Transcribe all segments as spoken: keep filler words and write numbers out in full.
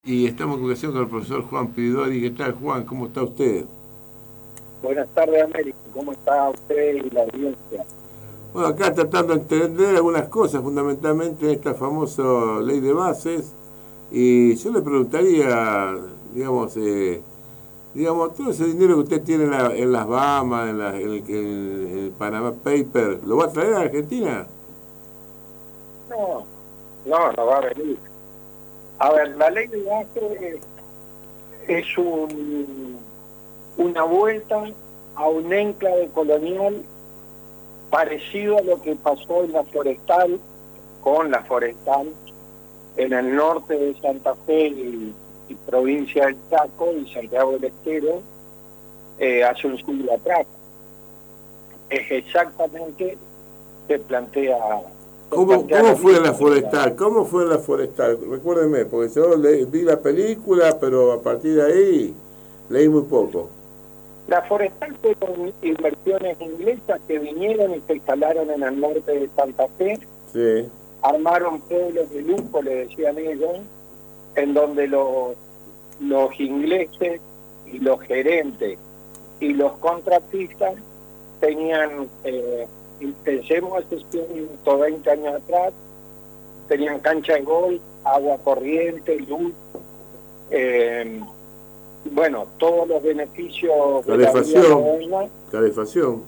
Y estamos en comunicación con el profesor Juan Pidori. ¿Qué tal, Juan? ¿Cómo está usted? Buenas tardes, Américo. ¿Cómo está usted y la audiencia? Bueno, acá tratando de entender algunas cosas, fundamentalmente esta famosa ley de bases. Y yo le preguntaría, digamos, eh, digamos, todo ese dinero que usted tiene en, la- en las Bahamas, en, la- en el, en el Panama Paper, ¿lo va a traer a Argentina? No, no, no va a venir. A ver, la ley de base es, es un, una vuelta a un enclave colonial parecido a lo que pasó en la forestal, con la forestal, en el norte de Santa Fe y, y provincia del Chaco y Santiago del Estero, eh, hace un siglo atrás. Es exactamente se plantea, se ¿Cómo, plantea cómo lo fue la mismo, digamos. forestal? ¿Cómo fue la forestal? Recuérdeme, porque yo le- vi la película, pero a partir de ahí leí muy poco. La forestal fueron inversiones inglesas que vinieron y se instalaron en el norte de Santa Fe, Sí. armaron pueblos de lujo, le decían ellos, en donde los, los ingleses y los gerentes y los contratistas tenían, eh, pensemos hace ciento veinte años atrás, tenían cancha de golf, agua corriente, luz, eh, bueno, todos los beneficios de la vida Calefacción. moderna. Calefacción.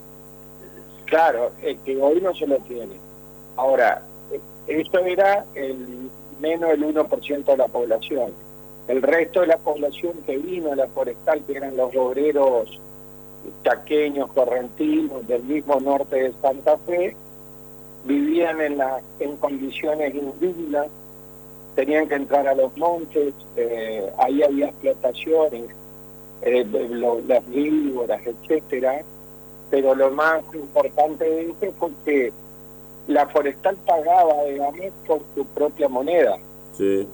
Claro, es que hoy no se lo tiene. Ahora, eh, eso era el menos del uno por ciento de la población. El resto de la población que vino a la forestal, que eran los obreros chaqueños, correntinos, del mismo norte de Santa Fe, vivían en, la, en condiciones indignas, tenían que entrar a los montes, eh, ahí había explotaciones, eh, lo, las víboras, etcétera. Pero lo más importante de eso fue que la forestal pagaba, digamos, por su propia moneda. Sí.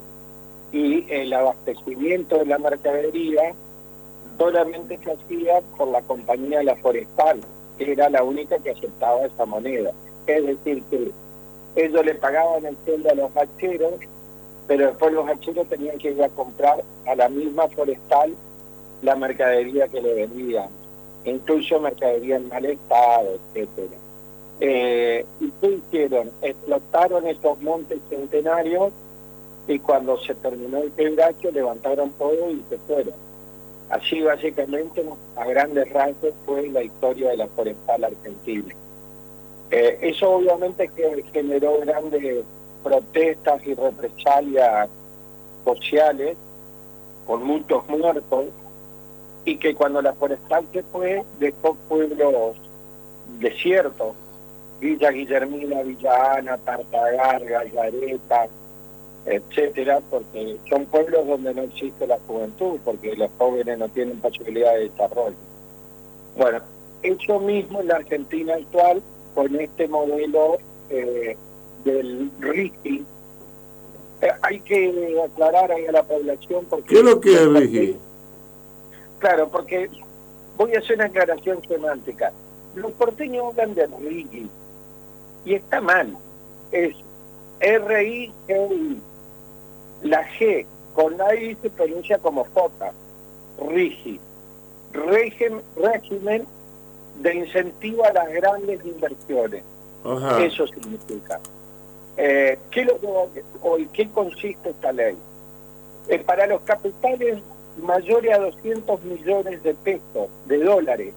Y el abastecimiento de la mercadería solamente se hacía por la compañía de la forestal, que era la única que aceptaba esa moneda. Es decir, que ellos le pagaban el sueldo a los hacheros, pero después los hacheros tenían que ir a comprar a la misma forestal la mercadería que le vendían, incluso mercadería en mal estado, etcétera. Eh, ¿Y qué hicieron? Explotaron estos montes centenarios y cuando se terminó el quebracho levantaron todo y se fueron. Así básicamente, a grandes rasgos, fue la historia de la forestal argentina. Eh, eso obviamente que generó grandes protestas y represalias sociales, con muchos muertos, y que cuando la forestal se fue, dejó pueblos desiertos, Villa Guillermina, Villa Ana, Tartagarga, Gareta, etcétera, porque son pueblos donde no existe la juventud, porque los jóvenes no tienen posibilidad de desarrollo. Bueno, eso mismo en la Argentina actual, con este modelo eh, del RIGI. Eh, hay que aclarar ahí a la población porque... ¿Qué es lo que es Rigi? Claro, porque voy a hacer una aclaración semántica. Los porteños hablan de RIGI y está mal. Es R I G I. La G con la I se pronuncia como J. RIGI. Régimen, régimen de incentivo a las grandes inversiones. Ajá. Eso significa. Eh, ¿qué, lo, o, ¿En qué consiste esta ley? Eh, para los capitales mayores a doscientos millones de pesos, de dólares,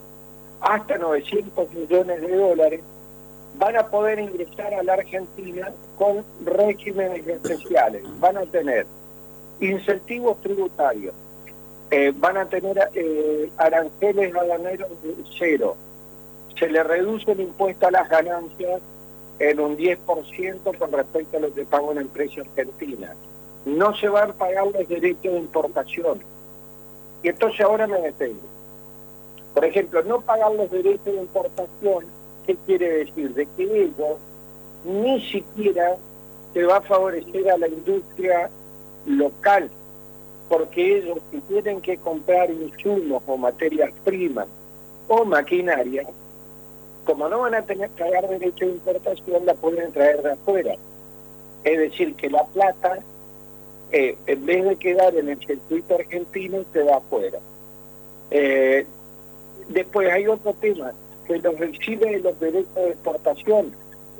hasta novecientos millones de dólares, van a poder ingresar a la Argentina con regímenes especiales. Van a tener incentivos tributarios, eh, van a tener eh, aranceles aduaneros de cero, se le reduce el impuesto a las ganancias en un diez por ciento con respecto a lo que paga una empresa argentina. No se van a pagar los derechos de importación. Y entonces ahora me detengo. Por ejemplo, no pagar los derechos de importación, ¿qué quiere decir? De que ellos ni siquiera se va a favorecer a la industria local, porque ellos si tienen que comprar insumos o materias primas o maquinaria, como no van a tener que pagar derechos de importación, la pueden traer de afuera. Es decir, que la plata eh, en vez de quedar en el circuito argentino, se va afuera. Eh, después hay otro tema, que los recibe los derechos de exportación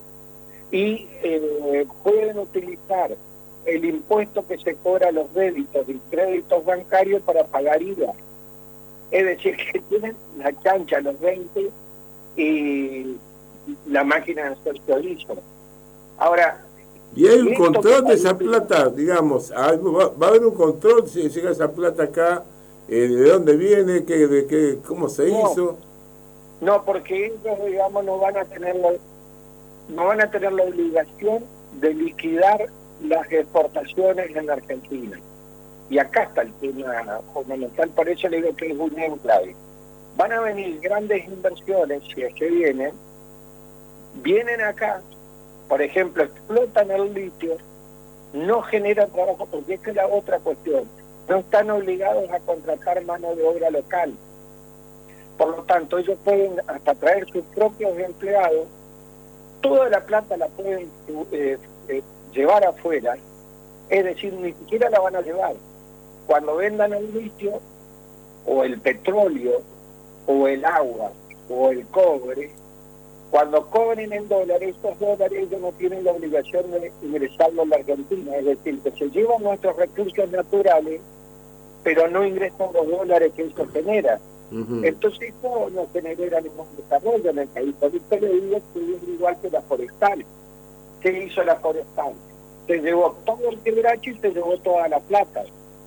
y eh, pueden utilizar el impuesto que se cobra a los débitos y créditos bancarios para pagar I V A. Es decir, que tienen la cancha los veinte y la máquina de hacer chorizo. Ahora, y hay un control de esa plata, digamos, va, va a haber un control si llega esa plata acá, eh, de dónde viene, qué, de qué, cómo se no, hizo. No, porque ellos, digamos, no van a tener la, no van a tener la obligación de liquidar las exportaciones en la Argentina. Y acá está el tema fundamental, por eso le digo que es un enclave. Van a venir grandes inversiones, si es que vienen, vienen acá, por ejemplo, explotan el litio, no generan trabajo, porque esta es la otra cuestión, no están obligados a contratar mano de obra local. Por lo tanto, ellos pueden hasta traer sus propios empleados, toda la plata la pueden eh, eh, llevar afuera, es decir, ni siquiera la van a llevar. Cuando vendan el litio, o el petróleo, o el agua, o el cobre, cuando cobren en dólares, estos dólares ellos no tienen la obligación de ingresarlo a la Argentina, es decir, que se llevan nuestros recursos naturales, pero no ingresan los dólares que eso genera. Uh-huh. Entonces esto no genera ningún desarrollo en el país. Por eso le digo que es igual que la forestal. ¿Qué hizo la forestal? Se llevó todo el quebracho y se llevó toda la plata.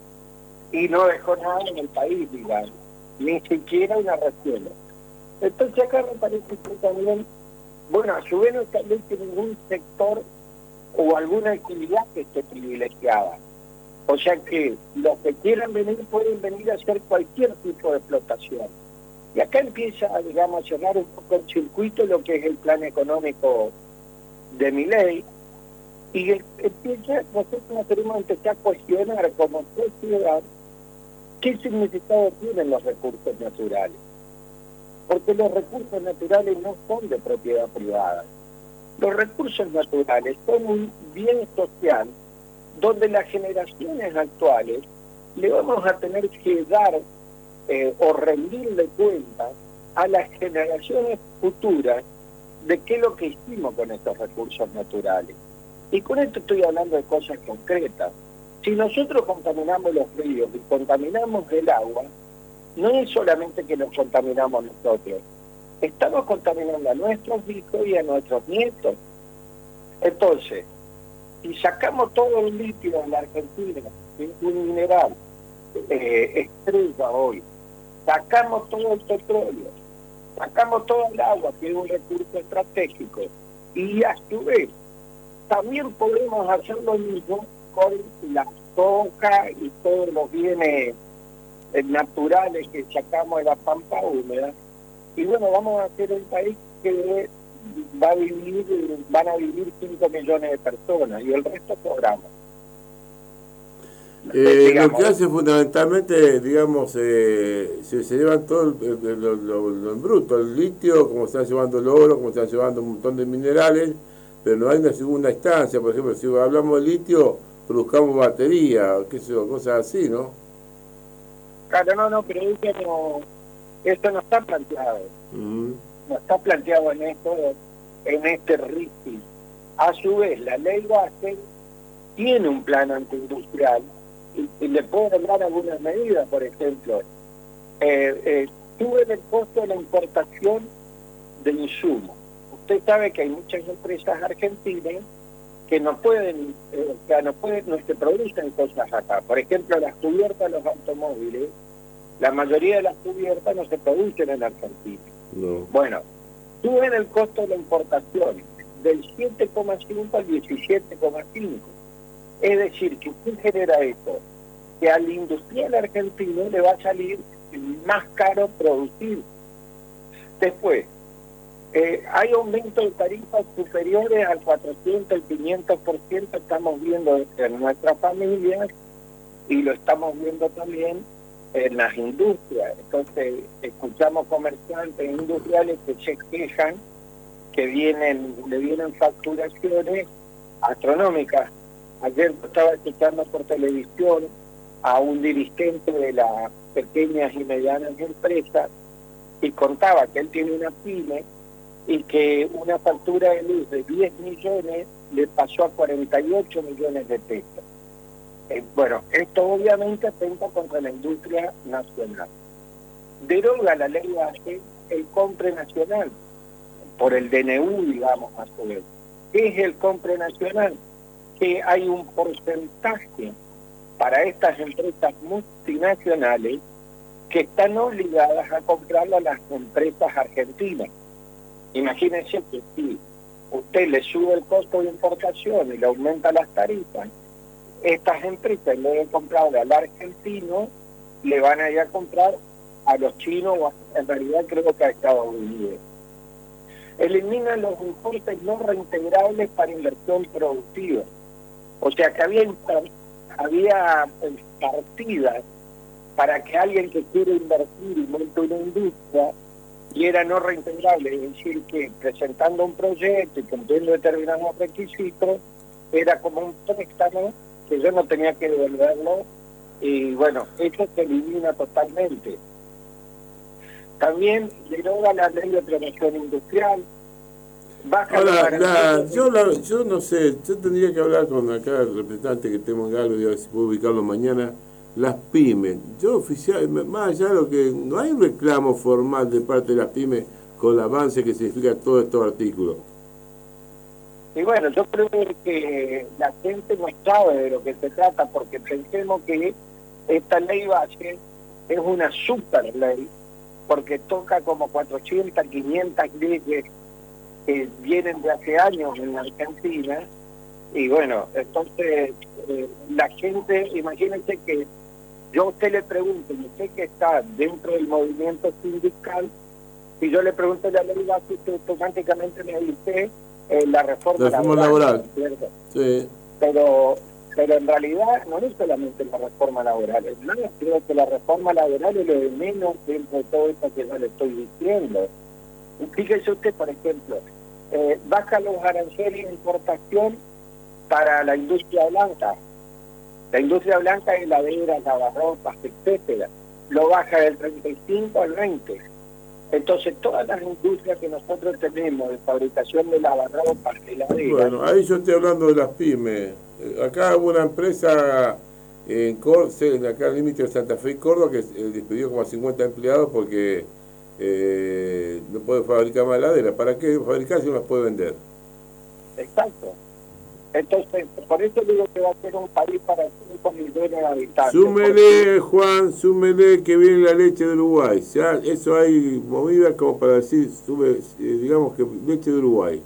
Y no dejó nada en el país, digamos. Ni siquiera una resuelva. Entonces acá me parece que también, bueno, a su vez no establece ningún sector o alguna actividad que esté privilegiada. O sea que los que quieran venir pueden venir a hacer cualquier tipo de explotación. Y acá empieza, digamos, a cerrar un poco el circuito lo que es el plan económico de Milei. Y el, empieza, nosotros nos tenemos que empezar a cuestionar como sociedad qué significado tienen los recursos naturales. Porque los recursos naturales no son de propiedad privada. Los recursos naturales son un bien social donde las generaciones actuales le vamos a tener que dar eh, o rendirle cuentas a las generaciones futuras de qué es lo que hicimos con estos recursos naturales. Y con esto estoy hablando de cosas concretas. Si nosotros contaminamos los ríos y contaminamos el agua, no es solamente que nos contaminamos nosotros, estamos contaminando a nuestros hijos y a nuestros nietos. Entonces, si sacamos todo el litio de la Argentina, que es un mineral eh, estrella hoy, sacamos todo el petróleo, sacamos todo el agua, que es un recurso estratégico, y a su vez, también podemos hacer lo mismo con la soja y todos los bienes eh, naturales que sacamos de la pampa húmeda. Y bueno, vamos a hacer un país que va a vivir, van a vivir cinco millones de personas y el resto cobramos. Eh, lo que hace fundamentalmente, digamos, eh, se, se llevan todo el, el, lo, lo, lo en bruto, el litio, como están llevando el oro, como están llevando un montón de minerales, pero no hay una segunda instancia. Por ejemplo, si hablamos de litio, produzcamos batería, qué sé yo, cosas así, ¿no? Claro, no, no, pero eso no, esto no está planteado. Uh-huh. No está planteado en esto, en este R I C I. A su vez, la ley base tiene un plan antiindustrial y, y le puedo nombrar algunas medidas, por ejemplo. Eh, eh, suben el costo de la importación de insumos. Usted sabe que hay muchas empresas argentinas que no pueden, eh, que no pueden, no se producen cosas acá. Por ejemplo, las cubiertas de los automóviles, la mayoría de las cubiertas no se producen en Argentina. No. Bueno, suben el costo de la importación del siete coma cinco al diecisiete coma cinco. Es decir, que ¿qué genera esto? Que al industrial argentino le va a salir más caro producir. Después, eh, hay aumento de tarifas superiores al cuatrocientos, el quinientos por ciento, estamos viendo en nuestras familias y lo estamos viendo también en las industrias. Entonces, escuchamos comerciantes industriales que se quejan que vienen, le vienen facturaciones astronómicas Ayer estaba escuchando por televisión a un dirigente de las pequeñas y medianas empresas y contaba que él tiene una pyme y que una factura de luz de diez millones le pasó a cuarenta y ocho millones de pesos. Eh, bueno, esto obviamente atenta contra la industria nacional. Deroga la ley base el compre nacional, por el D N U, digamos, a su vez. ¿Qué es el compre nacional? Que hay un porcentaje para estas empresas multinacionales que están obligadas a comprarlo a las empresas argentinas. Imagínense que si usted le sube el costo de importación y le aumenta las tarifas, estas empresas, en vez de comprarle al argentino, le van a ir a comprar a los chinos, o en realidad creo que a Estados Unidos. Elimina los importes no reintegrables para inversión productiva. O sea que había, había partidas para que alguien que quiere invertir y monte una industria y era no reintegrable, es decir, que presentando un proyecto y cumpliendo determinados requisitos, era como un préstamo que yo no tenía que devolverlo, y bueno, eso se elimina totalmente. También deroga la ley de promoción industrial. Baja Ahora, la, yo, la, yo no sé, yo tendría que hablar con acá el representante que tengo en Galo y a ver si puedo ubicarlo mañana. Las pymes, yo oficial, más allá de lo que, no hay un reclamo formal de parte de las pymes con el avance que significa todos estos artículos. Y bueno, yo creo que la gente no sabe de lo que se trata, porque pensemos que esta ley base es una super ley, porque toca como cuatrocientas, quinientas leyes que vienen de hace años en la Argentina, y bueno, entonces eh, la gente, imagínense que yo a usted le pregunto, y usted que está dentro del movimiento sindical, si yo le pregunto la ley base, usted automáticamente me dice eh, la reforma, la reforma laboral, laboral. ¿cierto? Sí. Pero, pero en realidad no es solamente la reforma laboral, es más, creo que la reforma laboral es lo de menos dentro de todo esto que yo le estoy diciendo. Fíjese usted, por ejemplo, eh, baja los aranceles de importación para la industria blanca. La industria blanca es heladeras, lavarropas, etcétera. Lo baja del treinta y cinco al veinte. Entonces, todas las industrias que nosotros tenemos de fabricación de lavarropas, heladeras... Bueno, ahí yo estoy hablando de las pymes. Acá hubo una empresa en Córdoba, acá al límite de Santa Fe y Córdoba, que eh, despidió como a cincuenta empleados porque eh, no puede fabricar más heladeras. ¿Para qué fabricar si no las puede vender? Exacto. Entonces, por eso digo que va a ser un país para cinco millones de habitantes. Súmele, Juan, súmele que viene la leche de Uruguay. Ya, eso hay movida como para decir, sube, eh, digamos que leche de Uruguay.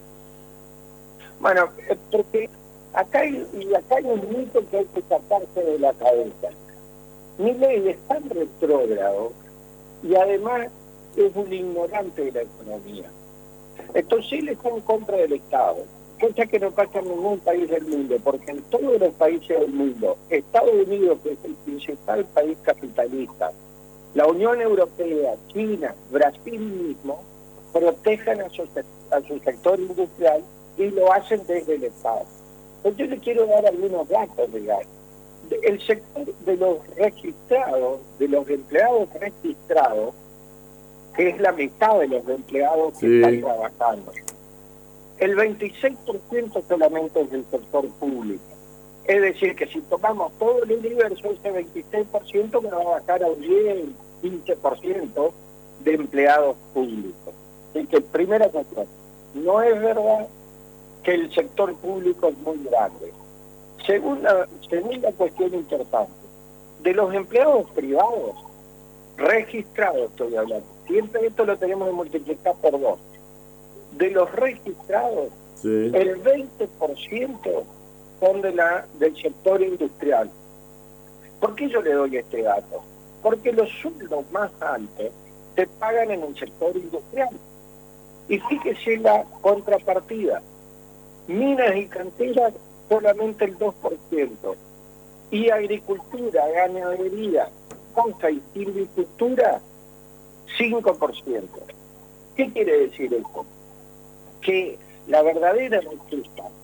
Bueno, porque acá hay, y acá hay un mito que hay que sacarse de la cabeza. Milei es tan retrógrado y además es un ignorante de la economía. Entonces él está en contra del Estado, cosa que no pasa en ningún país del mundo, porque en todos los países del mundo, Estados Unidos, que es el principal país capitalista, la Unión Europea, China, Brasil mismo, protejan a su, a su sector industrial y lo hacen desde el Estado. Entonces yo le quiero dar algunos datos, digamos. El sector de los registrados, de los empleados registrados, que es la mitad de los empleados que sí están trabajando, el veintiséis por ciento solamente es del sector público. Es decir, que si tomamos todo el universo, ese veintiséis por ciento me va a bajar a un diez, quince por ciento de empleados públicos. Así que, primera cuestión, no es verdad que el sector público es muy grande. Segunda, segunda cuestión importante, de los empleados privados, registrados estoy hablando, siempre esto lo tenemos que multiplicar por dos. De los registrados, sí, el veinte por ciento son de la, del sector industrial. ¿Por qué yo le doy este dato? Porque los sueldos más altos se pagan en el sector industrial. Y fíjese la contrapartida. Minas y canteras, solamente el dos por ciento. Y agricultura, ganadería, cosa y silvicultura, cinco por ciento. ¿Qué quiere decir esto? Que la verdadera riqueza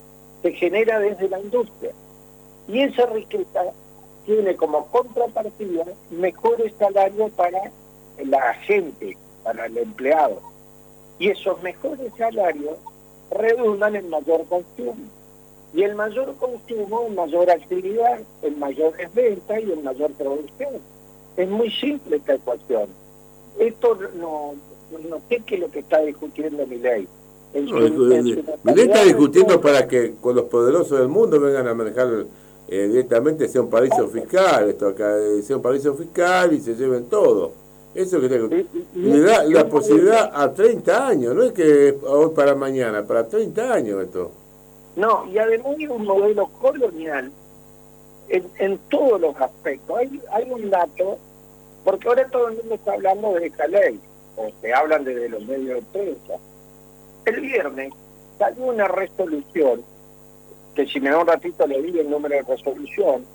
se genera desde la industria. Y esa riqueza tiene como contrapartida mejores salarios para la gente, para el empleado. Y esos mejores salarios redundan en mayor consumo. Y el mayor consumo en mayor actividad, en mayores ventas y en mayor producción. Es muy simple esta ecuación. Esto no, no sé qué es lo que está discutiendo Milei. No, Milei está discutiendo para que con los poderosos del mundo vengan a manejar eh, directamente, sea un paraíso fiscal, esto acá, sea un paraíso fiscal y se lleven todo. Eso que tengo. Y le da la posibilidad a treinta años, no es que hoy para mañana, para treinta años esto. No, y además es un modelo colonial en, en todos los aspectos. Hay, hay un dato, porque ahora todo el mundo está hablando de esta ley, o se hablan desde los medios de prensa. El viernes salió una resolución, que si me da un ratito le digo el número de resolución,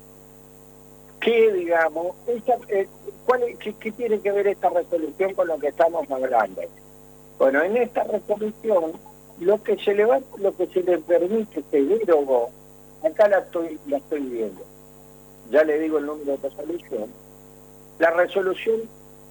que digamos, esa, eh, ¿cuál es, qué, ¿qué tiene que ver esta resolución con lo que estamos hablando? Bueno, en esta resolución, lo que se le va, lo que se le permite, se derogó, acá la estoy, la estoy viendo, ya le digo el número de resolución, la resolución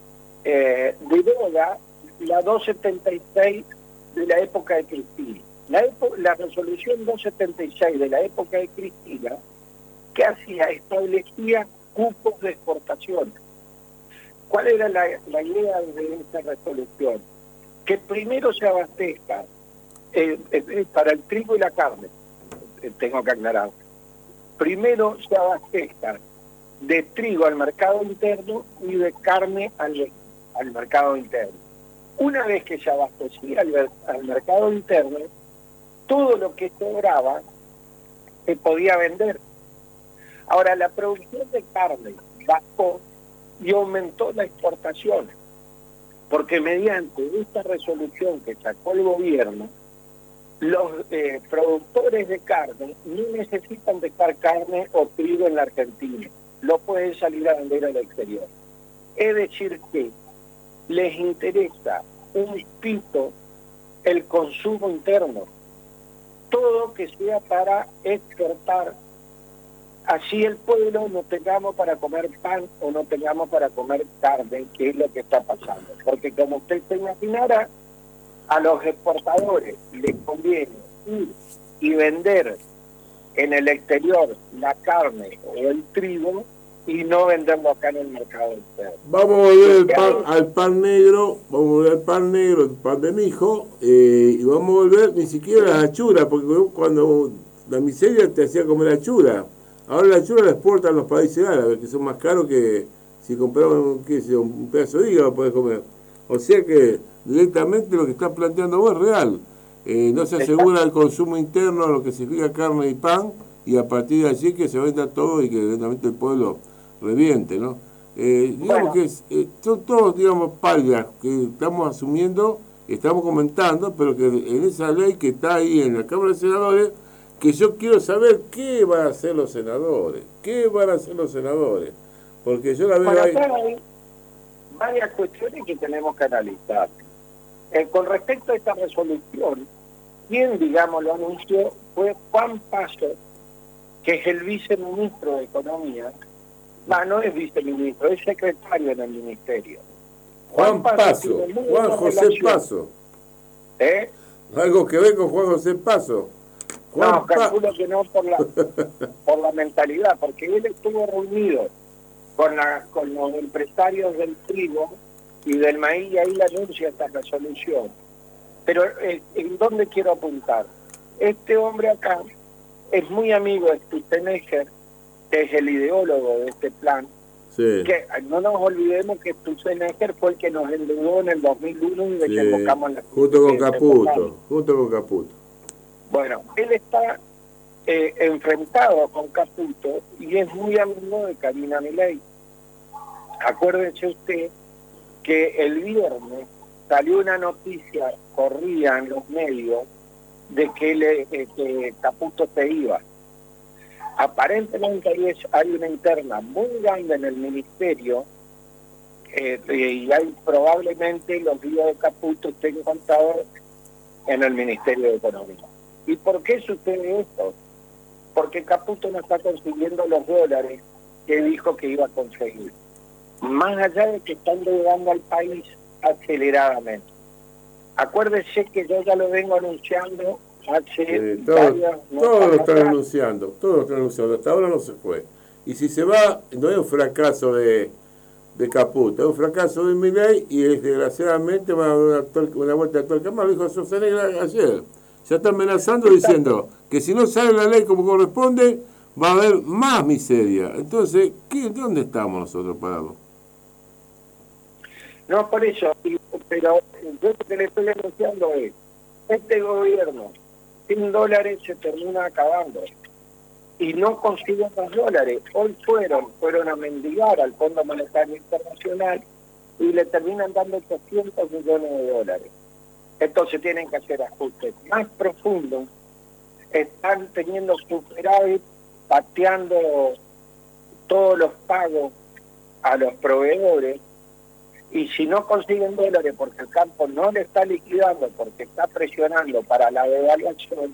eh, deroga la doscientos setenta y seis de la época de Cristina. La, la resolución doscientos setenta y seis de la época de Cristina, que hacía, establecía cupos de exportación. ¿Cuál era la, la idea de esta resolución? Que primero se abastezca eh, eh, para el trigo y la carne, eh, tengo que aclarar, primero se abastezca de trigo al mercado interno y de carne al, al mercado interno. Una vez que se abastecía al, al mercado interno, todo lo que sobraba se podía vender. Ahora, la producción de carne bajó y aumentó la exportación, porque mediante esta resolución que sacó el gobierno, los eh, productores de carne no necesitan dejar carne o trigo en la Argentina, lo pueden salir a vender al exterior. Es decir que les interesa un pito el consumo interno, todo que sea para exportar, así el pueblo no tengamos para comer pan o no tengamos para comer carne, que es lo que está pasando. Porque como usted se imaginará, a los exportadores les conviene ir y vender en el exterior la carne o el trigo y no venderlo acá en el mercado interno. Vamos a volver al pan, al pan negro, vamos a volver al pan negro, el pan de mi hijo, eh, y vamos a volver ni siquiera a la achura, porque cuando la miseria te hacía comer achura. Ahora la achura la exportan los países árabes, que son más caros que si compraban qué sé, un pedazo de hígado podés comer. O sea que directamente lo que estás planteando vos es real. Eh, no se asegura el consumo interno, lo que significa carne y pan, y a partir de allí que se venda todo y que directamente el pueblo reviente, ¿no? Eh, digamos bueno. que es, eh, son todos, digamos, palias que estamos asumiendo, estamos comentando, pero que en esa ley que está ahí en la Cámara de Senadores, que yo quiero saber qué van a hacer los senadores, qué van a hacer los senadores, porque yo la veo bueno, ahí... hay varias cuestiones que tenemos que analizar. Eh, con respecto a esta resolución, quien, digamos, lo anunció fue Juan Paso, que es el viceministro de Economía. No, no es viceministro, es secretario en el ministerio. Juan, Juan Paso, Juan José relación. Paso. ¿Eh? ¿Algo que ver con Juan José Paso? Juan no, calculo pa que no por la, por la mentalidad, porque él estuvo reunido con, la, con los empresarios del trigo y del maíz, y ahí le anuncia esta resolución. Pero eh, ¿en dónde quiero apuntar? Este hombre acá es muy amigo de Stutzenegger, que es el ideólogo de este plan. Sí. Que no nos olvidemos que Stutzenegger fue el que nos endeudó en el dos mil uno y sí. desembocamos en la... Junto con Caputo, junto con Caputo. Bueno, él está eh, enfrentado con Caputo y es muy amigo de Karina Milei. Acuérdese usted que el viernes salió una noticia, corría en los medios, de que, le, eh, que Caputo se iba. Aparentemente hay, hay una interna muy grande en el ministerio eh, y hay probablemente los días de Caputo estén contados en el Ministerio de Economía. ¿Y por qué sucede esto? porque Caputo no está consiguiendo los dólares que dijo que iba a conseguir. Más allá de que están llegando al país aceleradamente. Acuérdese que yo ya lo vengo anunciando hace eh, todo, varios... Todos lo están anunciando, todos lo están anunciando, hasta ahora no se fue. Y si se va, no es un fracaso de, de Caputo, es un fracaso de Milei y desgraciadamente va a dar una, una vuelta de tuerca más, lo dijo Schwarzenegger ayer. Ya está amenazando diciendo que si no sale la ley como corresponde, va a haber más miseria. Entonces, ¿qué, ¿dónde estamos nosotros parados? No, por eso, pero yo lo que le estoy anunciando es, este gobierno sin dólares se termina acabando y no consiguen los dólares. Hoy fueron, fueron a mendigar al Fondo Monetario Internacional y le terminan dando ochocientos millones de dólares. Entonces tienen que hacer ajustes más profundos, están teniendo superávit, pateando todos los pagos a los proveedores, y si no consiguen dólares porque el campo no le está liquidando, porque está presionando para la devaluación,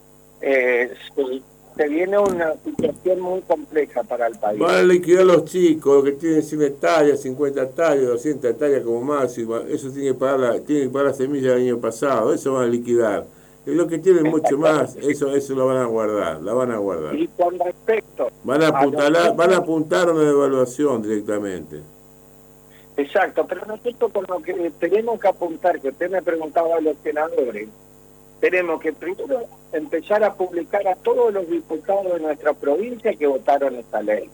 eh, se, se viene una situación muy compleja para el país. Van a liquidar los chicos que tienen cien hectáreas, cincuenta hectáreas, doscientas hectáreas como máximo. Eso tiene que pagar la, tiene que pagar la semilla del año pasado, eso van a liquidar. Y los que tienen mucho más, eso eso lo van a guardar, la van a guardar. Y con respecto van a apuntar, a los... van a apuntar a una devaluación directamente. Exacto, pero nosotros con lo que tenemos que apuntar, que usted me preguntaba a los senadores, tenemos que primero empezar a publicar a todos los diputados de nuestra provincia que votaron esta ley.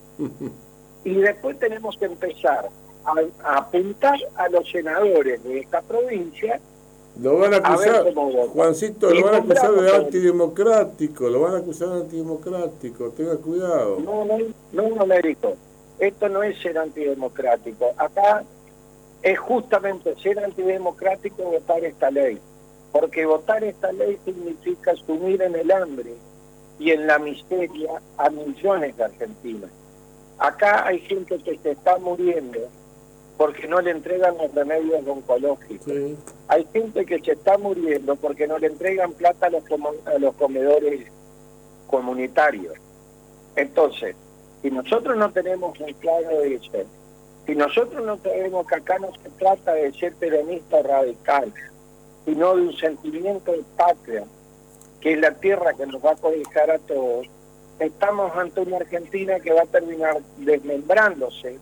Y después tenemos que empezar a, a apuntar a los senadores de esta provincia. Lo van a acusar, a Juancito, lo van a acusar de antidemocrático, lo van a acusar de antidemocrático, tenga cuidado. No, no, no, no, médico. Esto no es ser antidemocrático. Acá es justamente ser antidemocrático votar esta ley. Porque votar esta ley significa sumir en el hambre y en la miseria a millones de argentinos. Acá hay gente que se está muriendo porque no le entregan los remedios oncológicos. Sí. Hay gente que se está muriendo porque no le entregan plata a los, a los comedores comunitarios. Entonces, si nosotros no tenemos un claro de eso, si nosotros no sabemos que acá no se trata de ser peronista radical, sino de un sentimiento de patria, que es la tierra que nos va a cobijar a todos, estamos ante una Argentina que va a terminar desmembrándose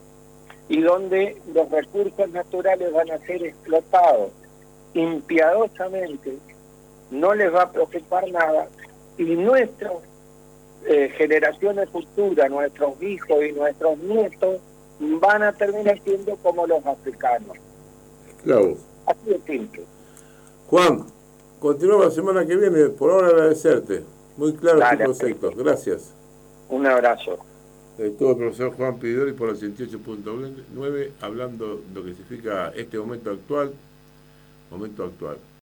y donde los recursos naturales van a ser explotados impiadosamente, no les va a preocupar nada, y nuestras eh, generaciones futuras, nuestros hijos y nuestros nietos, van a terminar siendo como los africanos. Claro. Así de simple. Juan, continuamos la semana que viene. Por ahora agradecerte. Muy claro Dale, tus conceptos. Gracias. Un abrazo. Estuvo el profesor Juan Pidori por la ciento ocho punto nueve hablando de lo que significa este momento actual. Momento actual.